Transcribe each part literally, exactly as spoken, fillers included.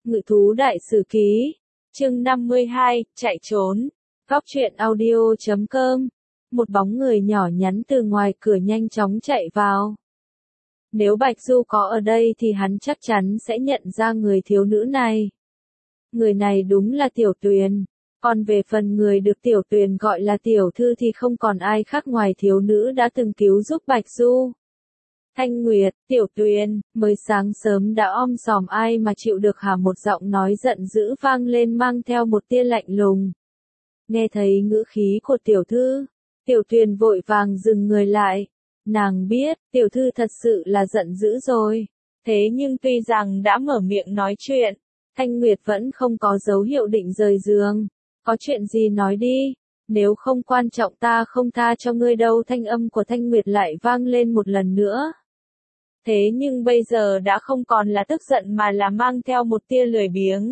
Ngự thú đại sử ký, chương năm mươi hai, chạy trốn. Góc truyện audio chấm com. Một bóng người nhỏ nhắn từ ngoài cửa nhanh chóng chạy vào. Nếu Bạch Du có ở đây thì hắn chắc chắn sẽ nhận ra người thiếu nữ này. Người này đúng là Tiểu Tuyền. Còn về phần người được Tiểu Tuyền gọi là tiểu thư thì không còn ai khác ngoài thiếu nữ đã từng cứu giúp Bạch Du. Thanh Nguyệt, Tiểu Tuyền, mới sáng sớm đã om sòm ai mà chịu được hả? Một giọng nói giận dữ vang lên mang theo một tia lạnh lùng. Nghe thấy ngữ khí của tiểu thư, Tiểu Tuyền vội vàng dừng người lại. Nàng biết, tiểu thư thật sự là giận dữ rồi. Thế nhưng tuy rằng đã mở miệng nói chuyện, Thanh Nguyệt vẫn không có dấu hiệu định rời giường. Có chuyện gì nói đi, nếu không quan trọng ta không tha cho ngươi đâu. Thanh âm của Thanh Nguyệt lại vang lên một lần nữa. Thế nhưng bây giờ đã không còn là tức giận mà là mang theo một tia lười biếng.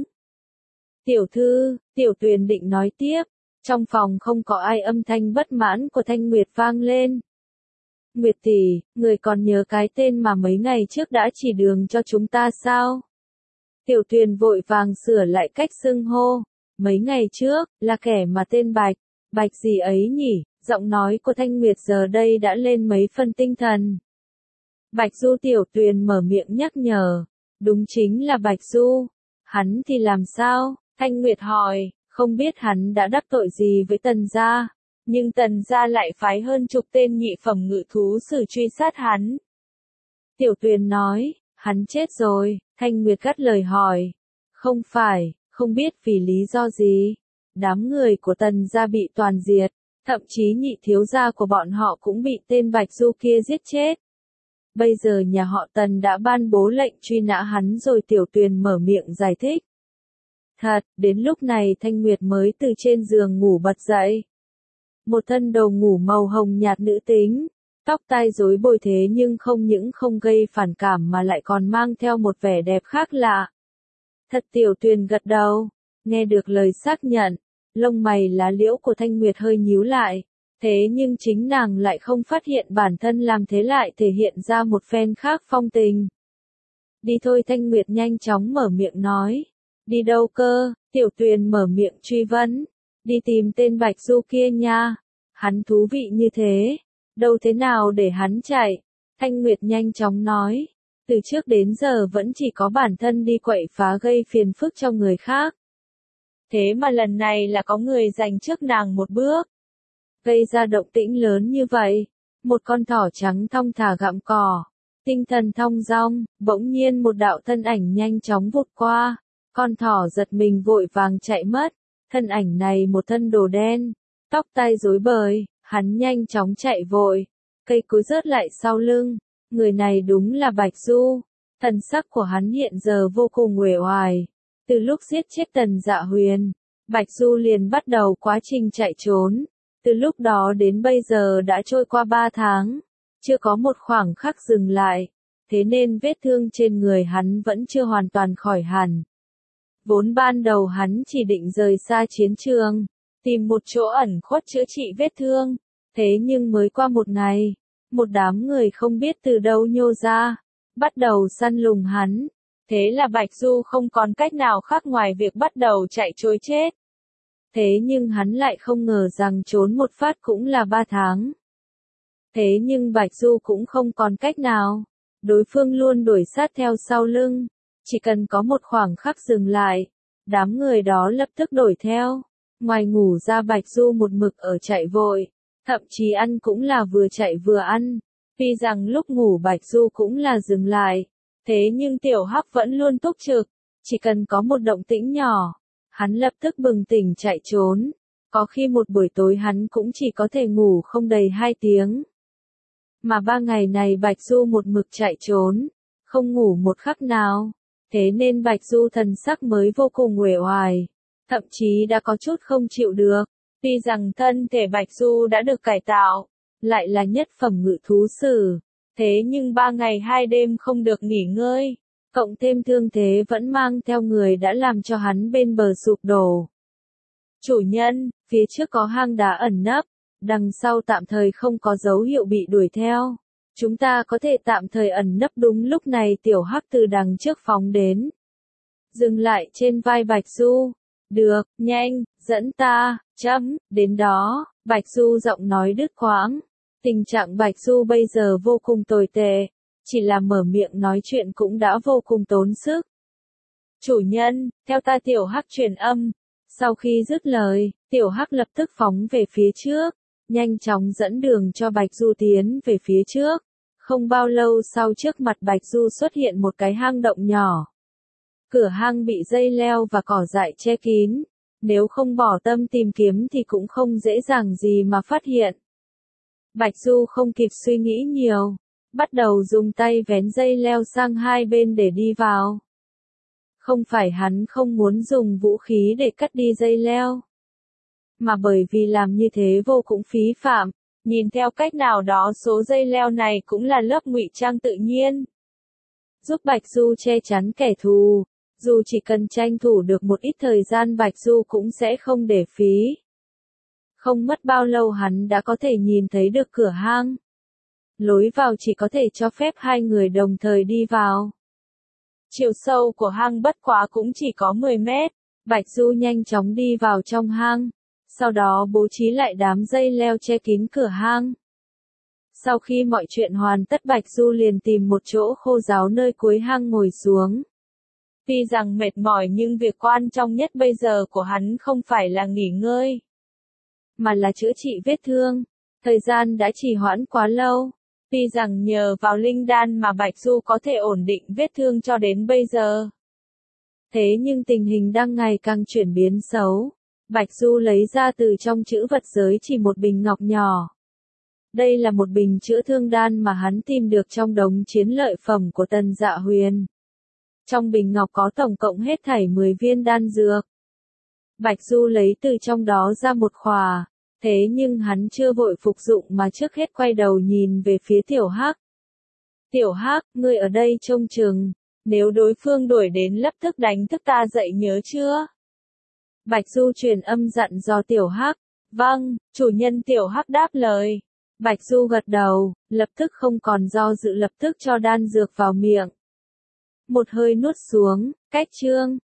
Tiểu thư, Tiểu Tuyền định nói tiếp, trong phòng không có ai. Âm thanh bất mãn của Thanh Nguyệt vang lên. Nguyệt tỷ, người còn nhớ cái tên mà mấy ngày trước đã chỉ đường cho chúng ta sao? Tiểu Tuyền vội vàng sửa lại cách xưng hô. Mấy ngày trước, là kẻ mà tên Bạch, Bạch gì ấy nhỉ? Giọng nói của Thanh Nguyệt giờ đây đã lên mấy phần tinh thần. Bạch Du. Tiểu Tuyền mở miệng nhắc nhở. Đúng chính là Bạch Du. Hắn thì làm sao? Thanh Nguyệt hỏi, không biết hắn đã đắc tội gì với Tần gia, nhưng Tần gia lại phái hơn chục tên nhị phẩm ngự thú sử truy sát hắn. Tiểu Tuyền nói, hắn chết rồi. Thanh Nguyệt gắt lời hỏi, không phải, không biết vì lý do gì. Đám người của Tần gia bị toàn diệt, thậm chí nhị thiếu gia của bọn họ cũng bị tên Bạch Du kia giết chết. Bây giờ nhà họ Tần đã ban bố lệnh truy nã hắn rồi. Tiểu Tuyền mở miệng giải thích. Thật, đến lúc này Thanh Nguyệt mới từ trên giường ngủ bật dậy. Một thân đồ ngủ màu hồng nhạt nữ tính, tóc tai rối bời thế nhưng không những không gây phản cảm mà lại còn mang theo một vẻ đẹp khác lạ. Thật. Tiểu Tuyền gật đầu, nghe được lời xác nhận, lông mày lá liễu của Thanh Nguyệt hơi nhíu lại. Thế nhưng chính nàng lại không phát hiện bản thân làm thế lại thể hiện ra một phen khác phong tình. Đi thôi. Thanh Nguyệt nhanh chóng mở miệng nói. Đi đâu cơ? Tiểu Tuyền mở miệng truy vấn. Đi tìm tên Bạch Du kia nha. Hắn thú vị như thế. Đâu thế nào để hắn chạy? Thanh Nguyệt nhanh chóng nói. Từ trước đến giờ vẫn chỉ có bản thân đi quậy phá gây phiền phức cho người khác. Thế mà lần này là có người giành trước nàng một bước. Gây ra động tĩnh lớn như vậy. Một con thỏ trắng thong thả gặm cỏ. Tinh thần thong dong, bỗng nhiên một đạo thân ảnh nhanh chóng vụt qua. Con thỏ giật mình vội vàng chạy mất. Thân ảnh này một thân đồ đen, tóc tai rối bời, hắn nhanh chóng chạy vội. Cây cối rớt lại sau lưng. Người này đúng là Bạch Du. Thần sắc của hắn hiện giờ vô cùng uể oải. Từ lúc giết chết Tần Dạ Huyền, Bạch Du liền bắt đầu quá trình chạy trốn. Từ lúc đó đến bây giờ đã trôi qua ba tháng, chưa có một khoảng khắc dừng lại, thế nên vết thương trên người hắn vẫn chưa hoàn toàn khỏi hẳn. Vốn ban đầu hắn chỉ định rời xa chiến trường, tìm một chỗ ẩn khuất chữa trị vết thương, thế nhưng mới qua một ngày, một đám người không biết từ đâu nhô ra, bắt đầu săn lùng hắn. Thế là Bạch Du không còn cách nào khác ngoài việc bắt đầu chạy trối chết. Thế nhưng hắn lại không ngờ rằng trốn một phát cũng là ba tháng. Thế nhưng Bạch Du cũng không còn cách nào. Đối phương luôn đuổi sát theo sau lưng. Chỉ cần có một khoảng khắc dừng lại, đám người đó lập tức đuổi theo. Ngoài ngủ ra Bạch Du một mực ở chạy vội. Thậm chí ăn cũng là vừa chạy vừa ăn. Tuy rằng lúc ngủ Bạch Du cũng là dừng lại. Thế nhưng Tiểu Hắc vẫn luôn túc trực. Chỉ cần có một động tĩnh nhỏ, hắn lập tức bừng tỉnh chạy trốn. Có khi một buổi tối hắn cũng chỉ có thể ngủ không đầy hai tiếng. Mà ba ngày này Bạch Du một mực chạy trốn, không ngủ một khắc nào. Thế nên Bạch Du thần sắc mới vô cùng uể oải, thậm chí đã có chút không chịu được. Tuy rằng thân thể Bạch Du đã được cải tạo, lại là nhất phẩm ngự thú sử, thế nhưng ba ngày hai đêm không được nghỉ ngơi, cộng thêm thương thế vẫn mang theo người đã làm cho hắn bên bờ sụp đổ. Chủ nhân, phía trước có hang đá ẩn nấp, đằng sau tạm thời không có dấu hiệu bị đuổi theo. Chúng ta có thể tạm thời ẩn nấp. Đúng lúc này Tiểu Hắc từ đằng trước phóng đến. dừng lại trên vai Bạch Du. Được, nhanh, dẫn ta, chấm, đến đó, Bạch Du giọng nói đứt quãng. Tình trạng Bạch Du bây giờ vô cùng tồi tệ, chỉ là mở miệng nói chuyện cũng đã vô cùng tốn sức. Chủ nhân, theo ta Tiểu Hắc truyền âm. Sau khi dứt lời, Tiểu Hắc lập tức phóng về phía trước, nhanh chóng dẫn đường cho Bạch Du tiến về phía trước. Không bao lâu sau trước mặt Bạch Du xuất hiện một cái hang động nhỏ. Cửa hang bị dây leo và cỏ dại che kín, nếu không bỏ tâm tìm kiếm thì cũng không dễ dàng gì mà phát hiện. Bạch Du không kịp suy nghĩ nhiều, bắt đầu dùng tay vén dây leo sang hai bên để đi vào. Không phải hắn không muốn dùng vũ khí để cắt đi dây leo, mà bởi vì làm như thế vô cùng phí phạm, nhìn theo cách nào đó số dây leo này cũng là lớp ngụy trang tự nhiên, giúp Bạch Du che chắn kẻ thù. Dù chỉ cần tranh thủ được một ít thời gian Bạch Du cũng sẽ không để phí. Không mất bao lâu hắn đã có thể nhìn thấy được cửa hang. Lối vào chỉ có thể cho phép hai người đồng thời đi vào. Chiều sâu của hang bất quá cũng chỉ có mười mét. Bạch Du nhanh chóng đi vào trong hang. Sau đó bố trí lại đám dây leo che kín cửa hang. Sau khi mọi chuyện hoàn tất Bạch Du liền tìm một chỗ khô ráo nơi cuối hang ngồi xuống. Tuy rằng mệt mỏi nhưng việc quan trọng nhất bây giờ của hắn không phải là nghỉ ngơi, mà là chữa trị vết thương. Thời gian đã trì hoãn quá lâu. Tuy rằng nhờ vào linh đan mà Bạch Du có thể ổn định vết thương cho đến bây giờ. Thế nhưng tình hình đang ngày càng chuyển biến xấu. Bạch Du lấy ra từ trong trữ vật giới chỉ một bình ngọc nhỏ. Đây là một bình chữa thương đan mà hắn tìm được trong đống chiến lợi phẩm của Tần Dạ Huyền. Trong bình ngọc có tổng cộng hết thảy mười viên đan dược. Bạch Du lấy từ trong đó ra một khỏa, thế nhưng hắn chưa vội phục dụng mà trước hết quay đầu nhìn về phía Tiểu Hắc. Tiểu Hắc, ngươi ở đây trông chừng, nếu đối phương đuổi đến lập tức đánh thức ta dậy nhớ chưa? Bạch Du truyền âm dặn dò Tiểu Hắc. Vâng, chủ nhân. Tiểu Hắc đáp lời. Bạch Du gật đầu, lập tức không còn do dự lập tức cho đan dược vào miệng. Một hơi nuốt xuống, cách chương.